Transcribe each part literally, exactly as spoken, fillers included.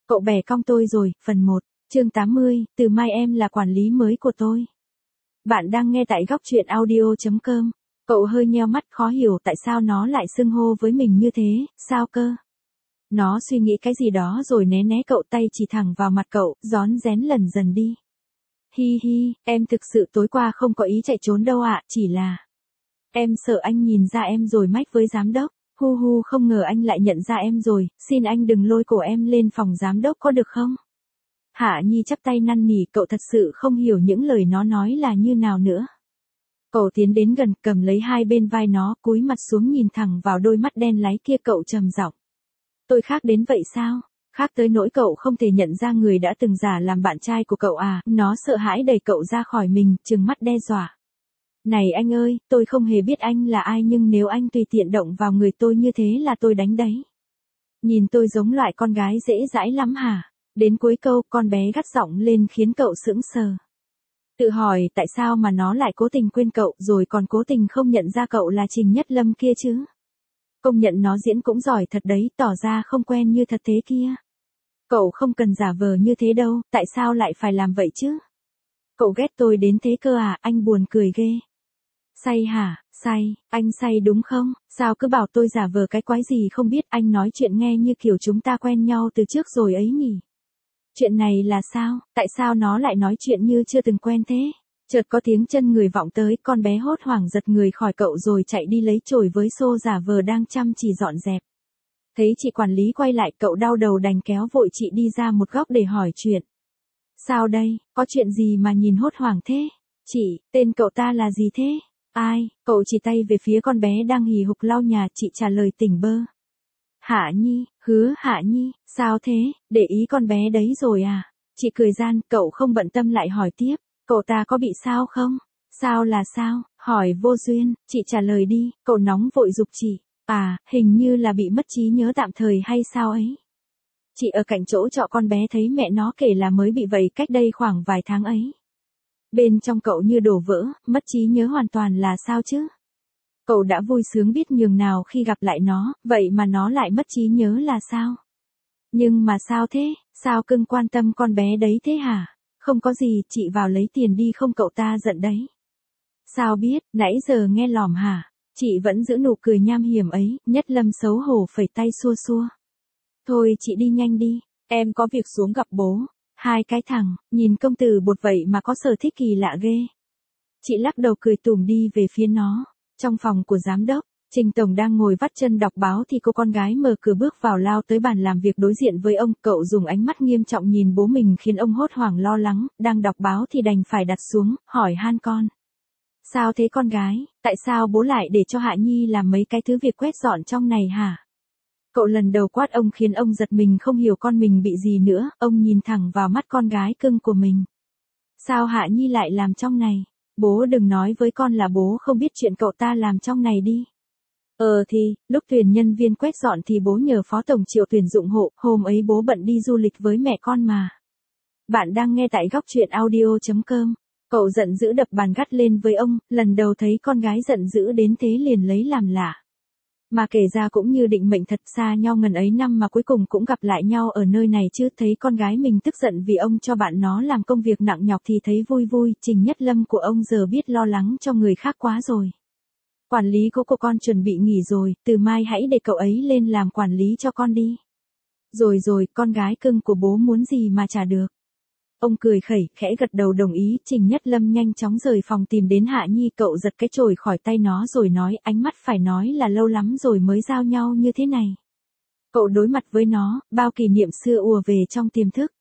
Cậu bẻ cong tôi rồi, phần một, chương tám mươi, từ mai em là quản lý mới của tôi. Bạn đang nghe tại góc truyện audio chấm com. Cậu hơi nheo mắt khó hiểu tại sao nó lại xưng hô với mình như thế, sao cơ? Nó suy nghĩ cái gì đó rồi né né cậu, tay chỉ thẳng vào mặt cậu, rón rén lần dần đi. Hi hi, em thực sự tối qua không có ý chạy trốn đâu ạ, chỉ là... Em sợ anh nhìn ra em rồi mách với giám đốc. Hu hu, không ngờ anh lại nhận ra em rồi, xin anh đừng lôi cổ em lên phòng giám đốc có được không? Hạ Nhi chắp tay năn nỉ, cậu thật sự không hiểu những lời nó nói là như nào nữa. Cậu tiến đến gần, cầm lấy hai bên vai nó, cúi mặt xuống nhìn thẳng vào đôi mắt đen láy kia, cậu trầm giọng. Tôi khác đến vậy sao? Khác tới nỗi cậu không thể nhận ra người đã từng giả làm bạn trai của cậu à? Nó sợ hãi đẩy cậu ra khỏi mình, trừng mắt đe dọa. Này anh ơi, tôi không hề biết anh là ai, nhưng nếu anh tùy tiện động vào người tôi như thế là tôi đánh đấy. Nhìn tôi giống loại con gái dễ dãi lắm hả? Đến cuối câu, con bé gắt giọng lên khiến cậu sững sờ. Tự hỏi tại sao mà nó lại cố tình quên cậu, rồi còn cố tình không nhận ra cậu là Trình Nhất Lâm kia chứ. Công nhận nó diễn cũng giỏi thật đấy, tỏ ra không quen như thật thế kia. Cậu không cần giả vờ như thế đâu, tại sao lại phải làm vậy chứ? Cậu ghét tôi đến thế cơ à? Anh buồn cười ghê. Say hả? Say, anh say đúng không? Sao cứ bảo tôi giả vờ cái quái gì không biết, anh nói chuyện nghe như kiểu chúng ta quen nhau từ trước rồi ấy nhỉ? Chuyện này là sao? Tại sao nó lại nói chuyện như chưa từng quen thế? Chợt có tiếng chân người vọng tới, con bé hốt hoảng giật người khỏi cậu rồi chạy đi lấy chổi với xô giả vờ đang chăm chỉ dọn dẹp. Thấy chị quản lý quay lại, cậu đau đầu đành kéo vội chị đi ra một góc để hỏi chuyện. Sao đây, có chuyện gì mà nhìn hốt hoảng thế? Chị, tên cậu ta là gì thế? Ai? Cậu chỉ tay về phía con bé đang hì hục lau nhà, chị trả lời tỉnh bơ. Hạ Nhi, hứa Hạ Nhi, sao thế, để ý con bé đấy rồi à? Chị cười gian, cậu không bận tâm lại hỏi tiếp, cậu ta có bị sao không? Sao là sao? Hỏi vô duyên, chị trả lời đi, cậu nóng vội giục chị. À, hình như là bị mất trí nhớ tạm thời hay sao ấy. Chị ở cạnh chỗ trọ con bé thấy mẹ nó kể là mới bị vậy cách đây khoảng vài tháng ấy. Bên trong cậu như đổ vỡ, mất trí nhớ hoàn toàn là sao chứ? Cậu đã vui sướng biết nhường nào khi gặp lại nó, vậy mà nó lại mất trí nhớ là sao? Nhưng mà sao thế, sao cưng quan tâm con bé đấy thế hả? Không có gì, chị vào lấy tiền đi không, cậu ta giận đấy. Sao biết, nãy giờ nghe lỏm hả? Chị vẫn giữ nụ cười nham hiểm ấy, Nhất Lâm xấu hổ phẩy tay xua xua. Thôi chị đi nhanh đi, em có việc xuống gặp bố. Hai cái thằng, nhìn công tử bột vậy mà có sở thích kỳ lạ ghê. Chị lắc đầu cười tủm đi về phía nó. Trong phòng của giám đốc, Trình Tổng đang ngồi vắt chân đọc báo thì cô con gái mở cửa bước vào, lao tới bàn làm việc đối diện với ông. Cậu dùng ánh mắt nghiêm trọng nhìn bố mình khiến ông hốt hoảng lo lắng, đang đọc báo thì đành phải đặt xuống, hỏi han con. Sao thế con gái, tại sao bố lại để cho Hạ Nhi làm mấy cái thứ việc quét dọn trong này hả? Cậu lần đầu quát ông khiến ông giật mình, không hiểu con mình bị gì nữa, ông nhìn thẳng vào mắt con gái cưng của mình. Sao Hạ Nhi lại làm trong này? Bố đừng nói với con là bố không biết chuyện cậu ta làm trong này đi. Ờ thì, lúc tuyển nhân viên quét dọn thì bố nhờ Phó Tổng Triệu tuyển dụng hộ, hôm ấy bố bận đi du lịch với mẹ con mà. Bạn đang nghe tại góc truyện audio chấm com. Cậu giận dữ đập bàn gắt lên với ông, lần đầu thấy con gái giận dữ đến thế liền lấy làm lạ. Mà kể ra cũng như định mệnh thật, xa nhau ngần ấy năm mà cuối cùng cũng gặp lại nhau ở nơi này chứ. Thấy con gái mình tức giận vì ông cho bạn nó làm công việc nặng nhọc thì thấy vui vui. Trình Nhất Lâm của ông giờ biết lo lắng cho người khác quá rồi. Quản lý của cô con chuẩn bị nghỉ rồi, từ mai hãy để cậu ấy lên làm quản lý cho con đi. Rồi rồi, con gái cưng của bố muốn gì mà trả được. Ông cười khẩy, khẽ gật đầu đồng ý. Trình Nhất Lâm nhanh chóng rời phòng tìm đến Hạ Nhi, cậu giật cái chổi khỏi tay nó rồi nói, ánh mắt phải nói là lâu lắm rồi mới giao nhau như thế này. Cậu đối mặt với nó, bao kỷ niệm xưa ùa về trong tiềm thức.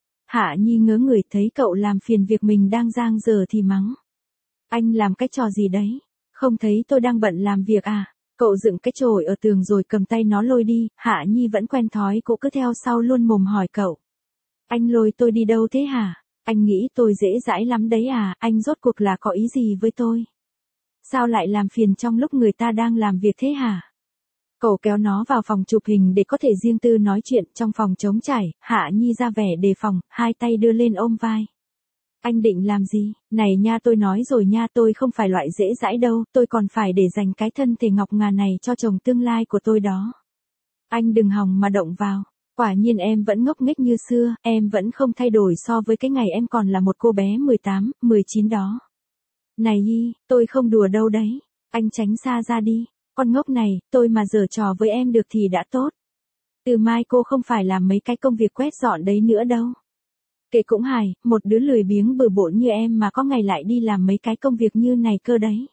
Hạ Nhi ngớ người thấy cậu làm phiền việc mình đang dang dở thì mắng. Anh làm cái trò gì đấy? Không thấy tôi đang bận làm việc à? Cậu dựng cái chổi ở tường rồi cầm tay nó lôi đi. Hạ Nhi vẫn quen thói cậu cứ theo sau luôn mồm hỏi cậu. Anh lôi tôi đi đâu thế hả? Anh nghĩ tôi dễ dãi lắm đấy à? Anh rốt cuộc là có ý gì với tôi? Sao lại làm phiền trong lúc người ta đang làm việc thế hả? Cậu kéo nó vào phòng chụp hình để có thể riêng tư nói chuyện. Trong phòng trống trải, Hạ Nhi ra vẻ đề phòng, hai tay đưa lên ôm vai. Anh định làm gì? Này nha, tôi nói rồi nha, tôi không phải loại dễ dãi đâu, tôi còn phải để dành cái thân thể ngọc ngà này cho chồng tương lai của tôi đó. Anh đừng hòng mà động vào. Quả nhiên em vẫn ngốc nghếch như xưa, em vẫn không thay đổi so với cái ngày em còn là một cô bé mười tám, mười chín đó. Này Nhi, tôi không đùa đâu đấy, anh tránh xa ra đi, con ngốc này, tôi mà giở trò với em được thì đã tốt. Từ mai cô không phải làm mấy cái công việc quét dọn đấy nữa đâu. Kệ cũng hài, một đứa lười biếng bừa bộn như em mà có ngày lại đi làm mấy cái công việc như này cơ đấy.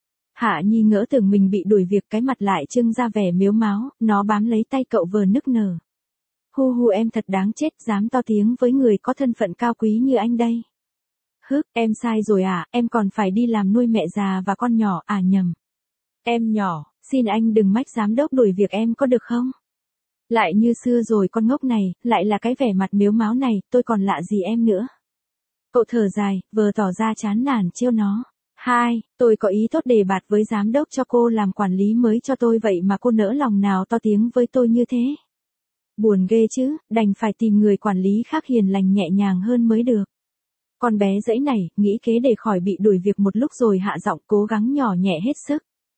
Hạ Nhi ngỡ tưởng mình bị đuổi việc, cái mặt lại trưng ra vẻ mếu máo, nó bám lấy tay cậu vờ nức nở. Hu hu, em thật đáng chết, dám to tiếng với người có thân phận cao quý như anh đây. Hức, em sai rồi à, em còn phải đi làm nuôi mẹ già và con nhỏ, à nhầm. Em nhỏ, xin anh đừng mách giám đốc đuổi việc em có được không? Lại như xưa rồi con ngốc này, lại là cái vẻ mặt mếu máo này, tôi còn lạ gì em nữa. Cậu thở dài, vờ tỏ ra chán nản trêu nó. Hai, tôi có ý tốt đề bạt với giám đốc cho cô làm quản lý mới cho tôi, vậy mà cô nỡ lòng nào to tiếng với tôi như thế. Buồn ghê chứ, đành phải tìm người quản lý khác hiền lành nhẹ nhàng hơn mới được. Con bé dãy này, nghĩ kế để khỏi bị đuổi việc một lúc rồi hạ giọng cố gắng nhỏ nhẹ hết sức.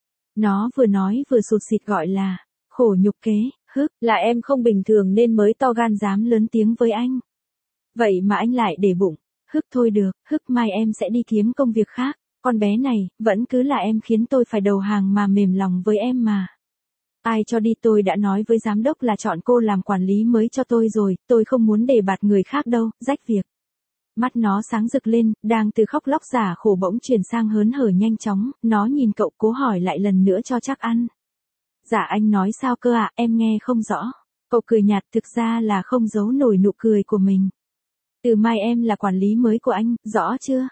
Nó vừa nói vừa sụt sịt gọi là, khổ nhục kế, hức, là em không bình thường nên mới to gan dám lớn tiếng với anh. Vậy mà anh lại để bụng, hức thôi được, hức mai em sẽ đi kiếm công việc khác, con bé này, vẫn cứ là em khiến tôi phải đầu hàng mà mềm lòng với em mà. Ai cho đi, tôi đã nói với giám đốc là chọn cô làm quản lý mới cho tôi rồi, tôi không muốn đề bạt người khác đâu, rách việc. Mắt nó sáng rực lên, đang từ khóc lóc giả khổ bỗng chuyển sang hớn hở nhanh chóng, nó nhìn cậu cố hỏi lại lần nữa cho chắc ăn. Dạ anh nói sao cơ ạ, em nghe không rõ. Cậu cười nhạt, thực ra là không giấu nổi nụ cười của mình. Từ mai em là quản lý mới của anh, rõ chưa?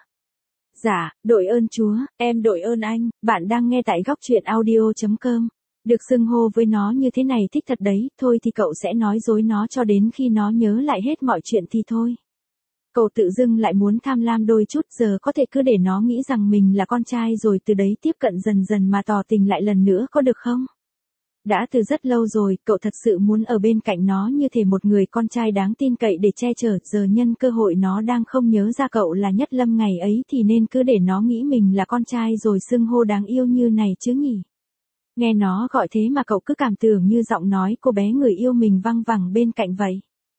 Dạ, đội ơn Chúa, em đội ơn anh, bạn đang nghe tại góc truyện audio chấm com. Được xưng hô với nó như thế này thích thật đấy, thôi thì cậu sẽ nói dối nó cho đến khi nó nhớ lại hết mọi chuyện thì thôi. Cậu tự dưng lại muốn tham lam đôi chút, giờ có thể cứ để nó nghĩ rằng mình là con trai rồi từ đấy tiếp cận dần dần mà tỏ tình lại lần nữa có được không? Đã từ rất lâu rồi, cậu thật sự muốn ở bên cạnh nó như thể một người con trai đáng tin cậy để che chở, giờ nhân cơ hội nó đang không nhớ ra cậu là Nhất Lâm ngày ấy thì nên cứ để nó nghĩ mình là con trai rồi xưng hô đáng yêu như này chứ nhỉ. Nghe nó gọi thế mà cậu cứ cảm tưởng như giọng nói cô bé người yêu mình văng vẳng bên cạnh vậy.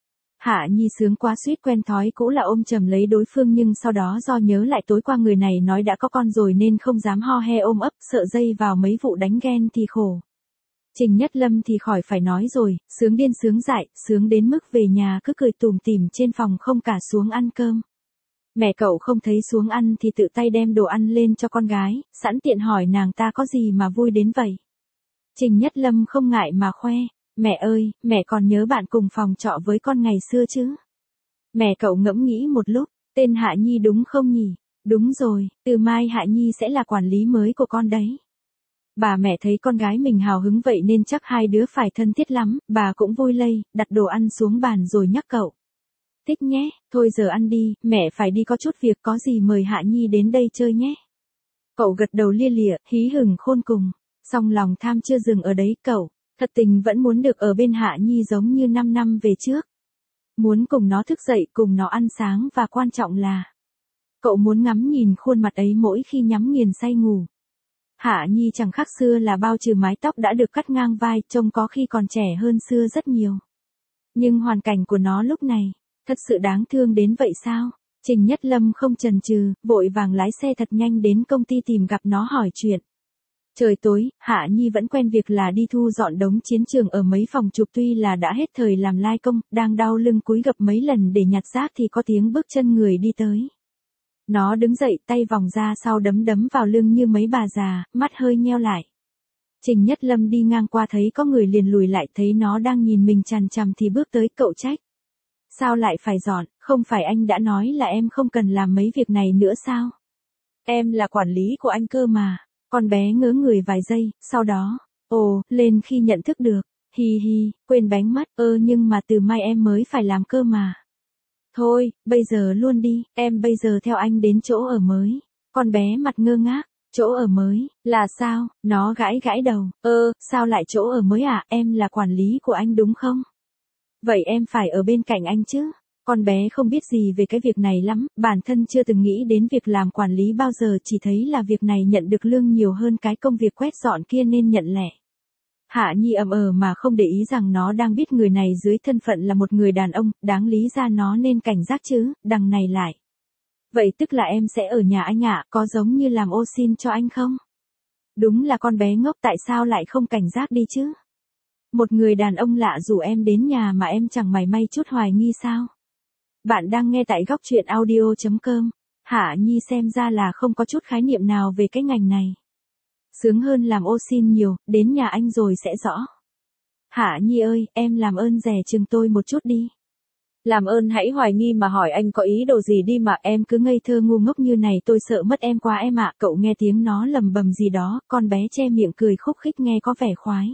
Hạ Nhi sướng quá suýt quen thói cũ là ôm chầm lấy đối phương, nhưng sau đó do nhớ lại tối qua người này nói đã có con rồi nên không dám ho he ôm ấp, sợ dây vào mấy vụ đánh ghen thì khổ. Trình Nhất Lâm thì khỏi phải nói rồi, sướng điên sướng dại, sướng đến mức về nhà cứ cười tủm tỉm trên phòng không cả xuống ăn cơm. Mẹ cậu không thấy xuống ăn thì tự tay đem đồ ăn lên cho con gái, sẵn tiện hỏi nàng ta có gì mà vui đến vậy. Trình Nhất Lâm không ngại mà khoe, mẹ ơi, mẹ còn nhớ bạn cùng phòng trọ với con ngày xưa chứ? Mẹ cậu ngẫm nghĩ một lúc, tên Hạ Nhi đúng không nhỉ? Đúng rồi, từ mai Hạ Nhi sẽ là quản lý mới của con đấy. Bà mẹ thấy con gái mình hào hứng vậy nên chắc hai đứa phải thân thiết lắm, bà cũng vui lây, đặt đồ ăn xuống bàn rồi nhắc cậu. Thích nhé, thôi giờ ăn đi, mẹ phải đi có chút việc, có gì mời Hạ Nhi đến đây chơi nhé. Cậu gật đầu lia lịa, hí hửng khôn cùng, song lòng tham chưa dừng ở đấy, cậu thật tình vẫn muốn được ở bên Hạ Nhi giống như năm năm về trước. Muốn cùng nó thức dậy, cùng nó ăn sáng và quan trọng là cậu muốn ngắm nhìn khuôn mặt ấy mỗi khi nhắm nghiền say ngủ. Hạ Nhi chẳng khác xưa là bao, trừ mái tóc đã được cắt ngang vai, trông có khi còn trẻ hơn xưa rất nhiều. Nhưng hoàn cảnh của nó lúc này, thật sự đáng thương đến vậy sao? Trình Nhất Lâm không chần chừ, vội vàng lái xe thật nhanh đến công ty tìm gặp nó hỏi chuyện. Trời tối, Hạ Nhi vẫn quen việc là đi thu dọn đống chiến trường ở mấy phòng chụp, tuy là đã hết thời làm lai công, đang đau lưng cúi gập mấy lần để nhặt rác thì có tiếng bước chân người đi tới. Nó đứng dậy, tay vòng ra sau đấm đấm vào lưng như mấy bà già, mắt hơi nheo lại. Trình Nhất Lâm đi ngang qua thấy có người liền lùi lại, thấy nó đang nhìn mình chằm chằm thì bước tới, cậu trách. Sao lại phải dọn, không phải anh đã nói là em không cần làm mấy việc này nữa sao? Em là quản lý của anh cơ mà. Con bé ngớ người vài giây, sau đó, ồ, lên khi nhận thức được, hi hi, quên bánh mất, ơ nhưng mà từ mai em mới phải làm cơ mà. Thôi, bây giờ luôn đi, em bây giờ theo anh đến chỗ ở mới. Con bé mặt ngơ ngác, chỗ ở mới, là sao? Nó gãi gãi đầu, ơ, sao lại chỗ ở mới à, em là quản lý của anh đúng không? Vậy em phải ở bên cạnh anh chứ? Con bé không biết gì về cái việc này lắm, bản thân chưa từng nghĩ đến việc làm quản lý bao giờ, chỉ thấy là việc này nhận được lương nhiều hơn cái công việc quét dọn kia nên nhận lẻ. Hạ Nhi ậm ờ mà không để ý rằng nó đang biết người này dưới thân phận là một người đàn ông, đáng lý ra nó nên cảnh giác chứ, đằng này lại. Vậy tức là em sẽ ở nhà anh ạ, có giống như làm ô xin cho anh không? Đúng là con bé ngốc, tại sao lại không cảnh giác đi chứ? Một người đàn ông lạ rủ em đến nhà mà em chẳng mảy may chút hoài nghi sao? Bạn đang nghe tại góc truyện audio chấm com. Hạ Nhi xem ra là không có chút khái niệm nào về cái ngành này. Sướng hơn làm ô xin nhiều, đến nhà anh rồi sẽ rõ. Hạ Nhi ơi, em làm ơn dè chừng tôi một chút đi. Làm ơn hãy hoài nghi mà hỏi anh có ý đồ gì đi mà, em cứ ngây thơ ngu ngốc như này tôi sợ mất em quá em ạ. Cậu nghe tiếng nó lầm bầm gì đó, con bé che miệng cười khúc khích nghe có vẻ khoái.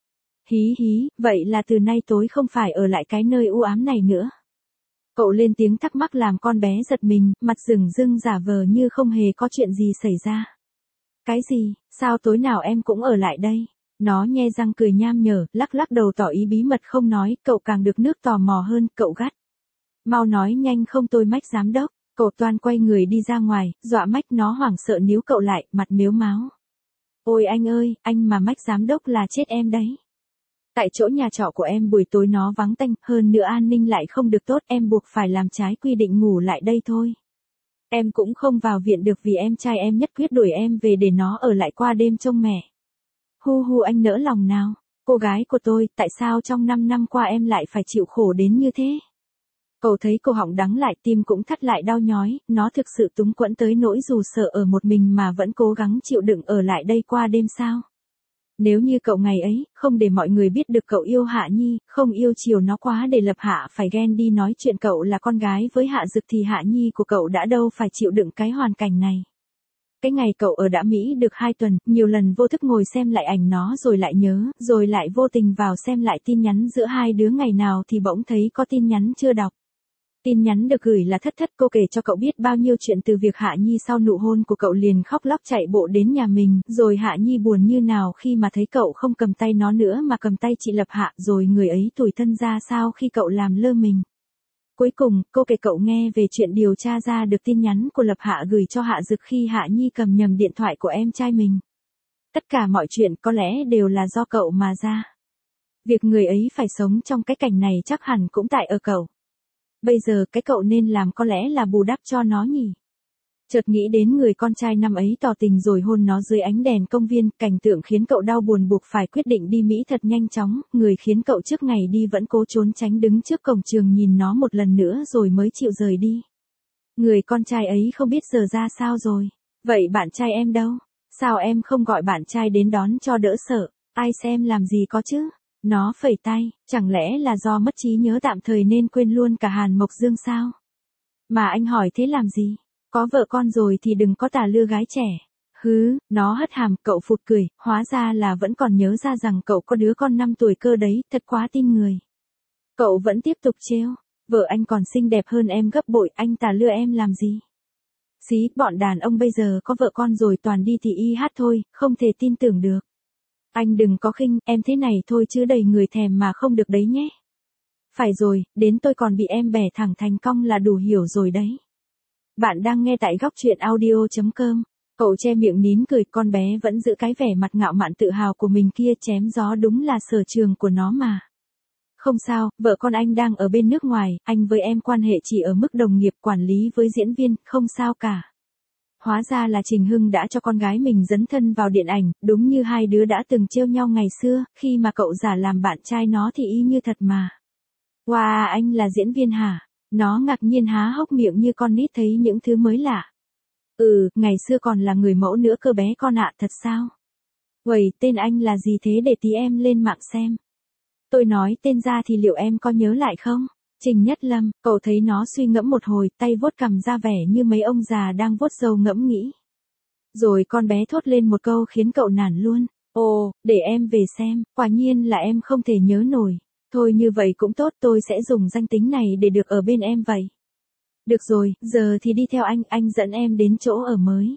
Hí hí, vậy là từ nay tối không phải ở lại cái nơi u ám này nữa. Cậu lên tiếng thắc mắc làm con bé giật mình, mặt rừng rưng giả vờ như không hề có chuyện gì xảy ra. Cái gì, sao tối nào em cũng ở lại đây? Nó nhe răng cười nham nhở, lắc lắc đầu tỏ ý bí mật không nói, cậu càng được nước tò mò hơn, cậu gắt. Mau nói nhanh không tôi mách giám đốc. Cậu toan quay người đi ra ngoài, dọa mách nó hoảng sợ níu cậu lại, mặt mếu máo. Ôi anh ơi, anh mà mách giám đốc là chết em đấy. Tại chỗ nhà trọ của em buổi tối nó vắng tanh, hơn nữa an ninh lại không được tốt, em buộc phải làm trái quy định ngủ lại đây thôi. Em cũng không vào viện được vì em trai em nhất quyết đuổi em về để nó ở lại qua đêm trông mẹ. Hu hu anh nỡ lòng nào, cô gái của tôi, tại sao trong năm năm qua em lại phải chịu khổ đến như thế? Cậu thấy cổ họng đắng lại, tim cũng thắt lại đau nhói, nó thực sự túng quẫn tới nỗi dù sợ ở một mình mà vẫn cố gắng chịu đựng ở lại đây qua đêm sao? Nếu như cậu ngày ấy, không để mọi người biết được cậu yêu Hạ Nhi, không yêu chiều nó quá để Lập Hạ phải ghen đi nói chuyện cậu là con gái với Hạ Dực thì Hạ Nhi của cậu đã đâu phải chịu đựng cái hoàn cảnh này. Cái ngày cậu ở đã Mỹ được hai tuần, nhiều lần vô thức ngồi xem lại ảnh nó rồi lại nhớ, rồi lại vô tình vào xem lại tin nhắn giữa hai đứa ngày nào thì bỗng thấy có tin nhắn chưa đọc. Tin nhắn được gửi là Thất Thất, cô kể cho cậu biết bao nhiêu chuyện từ việc Hạ Nhi sau nụ hôn của cậu liền khóc lóc chạy bộ đến nhà mình, rồi Hạ Nhi buồn như nào khi mà thấy cậu không cầm tay nó nữa mà cầm tay chị Lập Hạ, rồi người ấy tủi thân ra sao khi cậu làm lơ mình. Cuối cùng, cô kể cậu nghe về chuyện điều tra ra được tin nhắn của Lập Hạ gửi cho Hạ Dực khi Hạ Nhi cầm nhầm điện thoại của em trai mình. Tất cả mọi chuyện có lẽ đều là do cậu mà ra. Việc người ấy phải sống trong cái cảnh này chắc hẳn cũng tại ở cậu. Bây giờ cái cậu nên làm có lẽ là bù đắp cho nó nhỉ. Chợt nghĩ đến người con trai năm ấy tỏ tình rồi hôn nó dưới ánh đèn công viên, cảnh tượng khiến cậu đau buồn buộc phải quyết định đi Mỹ thật nhanh chóng, người khiến cậu trước ngày đi vẫn cố trốn tránh đứng trước cổng trường nhìn nó một lần nữa rồi mới chịu rời đi. Người con trai ấy không biết giờ ra sao rồi. Vậy bạn trai em đâu? Sao em không gọi bạn trai đến đón cho đỡ sợ? Ai xem làm gì có chứ? Nó phẩy tay, chẳng lẽ là do mất trí nhớ tạm thời nên quên luôn cả Hàn Mộc Dương sao? Mà anh hỏi thế làm gì? Có vợ con rồi thì đừng có tà lưa gái trẻ. Hứ, nó hất hàm, cậu phụt cười, hóa ra là vẫn còn nhớ ra rằng cậu có đứa con năm tuổi cơ đấy, thật quá tin người. Cậu vẫn tiếp tục trêu, vợ anh còn xinh đẹp hơn em gấp bội, anh tà lưa em làm gì? Xí, bọn đàn ông bây giờ có vợ con rồi toàn đi thì y hát thôi, không thể tin tưởng được. Anh đừng có khinh, em thế này thôi chứ đầy người thèm mà không được đấy nhé. Phải rồi, đến tôi còn bị em bẻ thẳng thành cong là đủ hiểu rồi đấy. Bạn đang nghe tại góc truyện audio chấm com. Cậu che miệng nín cười, con bé vẫn giữ cái vẻ mặt ngạo mạn tự hào của mình kia, chém gió đúng là sở trường của nó mà. Không sao, vợ con anh đang ở bên nước ngoài, anh với em quan hệ chỉ ở mức đồng nghiệp, quản lý với diễn viên, không sao cả. Hóa ra là Trình Hưng đã cho con gái mình dấn thân vào điện ảnh, đúng như hai đứa đã từng trêu nhau ngày xưa, khi mà cậu giả làm bạn trai nó thì y như thật mà. Wow, anh là diễn viên hả? Nó ngạc nhiên há hốc miệng như con nít thấy những thứ mới lạ. Ừ, ngày xưa còn là người mẫu nữa cơ bé con ạ, thật sao? Uầy, tên anh là gì thế để tí em lên mạng xem. Tôi nói tên ra thì liệu em có nhớ lại không? Trình Nhất Lâm, cậu thấy nó suy ngẫm một hồi, tay vuốt cằm ra vẻ như mấy ông già đang vuốt râu ngẫm nghĩ. Rồi con bé thốt lên một câu khiến cậu nản luôn. Ồ, để em về xem, quả nhiên là em không thể nhớ nổi. Thôi như vậy cũng tốt, tôi sẽ dùng danh tính này để được ở bên em vậy. Được rồi, giờ thì đi theo anh, anh dẫn em đến chỗ ở mới.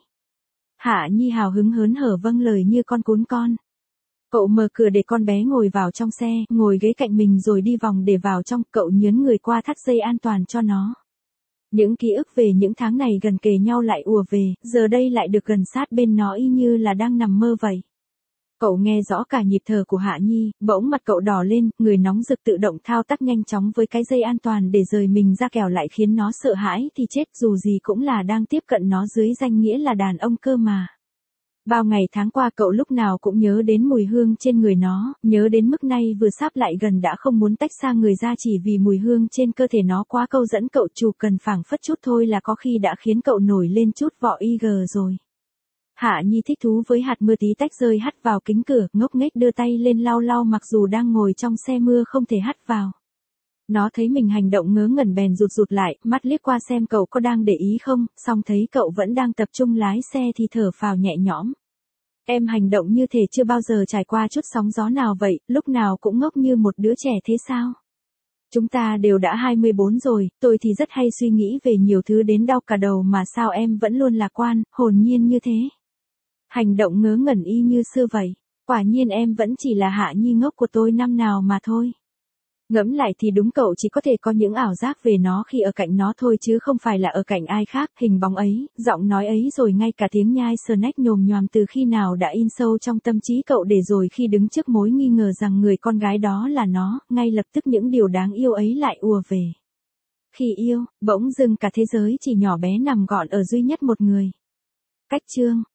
Hạ Nhi hào hứng hớn hở vâng lời như con cún con. Cậu mở cửa để con bé ngồi vào trong xe, ngồi ghế cạnh mình rồi đi vòng để vào trong, cậu nhấn người qua thắt dây an toàn cho nó. Những ký ức về những tháng này gần kề nhau lại ùa về, giờ đây lại được gần sát bên nó y như là đang nằm mơ vậy. Cậu nghe rõ cả nhịp thở của Hạ Nhi, bỗng mặt cậu đỏ lên, người nóng rực tự động thao tác nhanh chóng với cái dây an toàn để rời mình ra kẻo lại khiến nó sợ hãi thì chết, dù gì cũng là đang tiếp cận nó dưới danh nghĩa là đàn ông cơ mà. Bao ngày tháng qua cậu lúc nào cũng nhớ đến mùi hương trên người nó, nhớ đến mức nay vừa sắp lại gần đã không muốn tách xa người ra chỉ vì mùi hương trên cơ thể nó quá câu dẫn cậu, chủ cần phảng phất chút thôi là có khi đã khiến cậu nổi lên chút vọ y gờ rồi. Hạ Nhi thích thú với hạt mưa tí tách rơi hắt vào kính cửa, ngốc nghếch đưa tay lên lau lau mặc dù đang ngồi trong xe mưa không thể hắt vào. Nó thấy mình hành động ngớ ngẩn bèn rụt rụt lại, mắt liếc qua xem cậu có đang để ý không, xong thấy cậu vẫn đang tập trung lái xe thì thở phào nhẹ nhõm. Em hành động như thể chưa bao giờ trải qua chút sóng gió nào vậy, lúc nào cũng ngốc như một đứa trẻ thế sao? Chúng ta đều đã hai mươi bốn rồi, tôi thì rất hay suy nghĩ về nhiều thứ đến đau cả đầu mà sao em vẫn luôn lạc quan, hồn nhiên như thế. Hành động ngớ ngẩn y như xưa vậy, quả nhiên em vẫn chỉ là Hạ Nhi ngốc của tôi năm nào mà thôi. Ngẫm lại thì đúng, cậu chỉ có thể có những ảo giác về nó khi ở cạnh nó thôi chứ không phải là ở cạnh ai khác, hình bóng ấy, giọng nói ấy rồi ngay cả tiếng nhai snack nhồm nhoàm từ khi nào đã in sâu trong tâm trí cậu để rồi khi đứng trước mối nghi ngờ rằng người con gái đó là nó, ngay lập tức những điều đáng yêu ấy lại ùa về. Khi yêu, bỗng dưng cả thế giới chỉ nhỏ bé nằm gọn ở duy nhất một người. Cách chương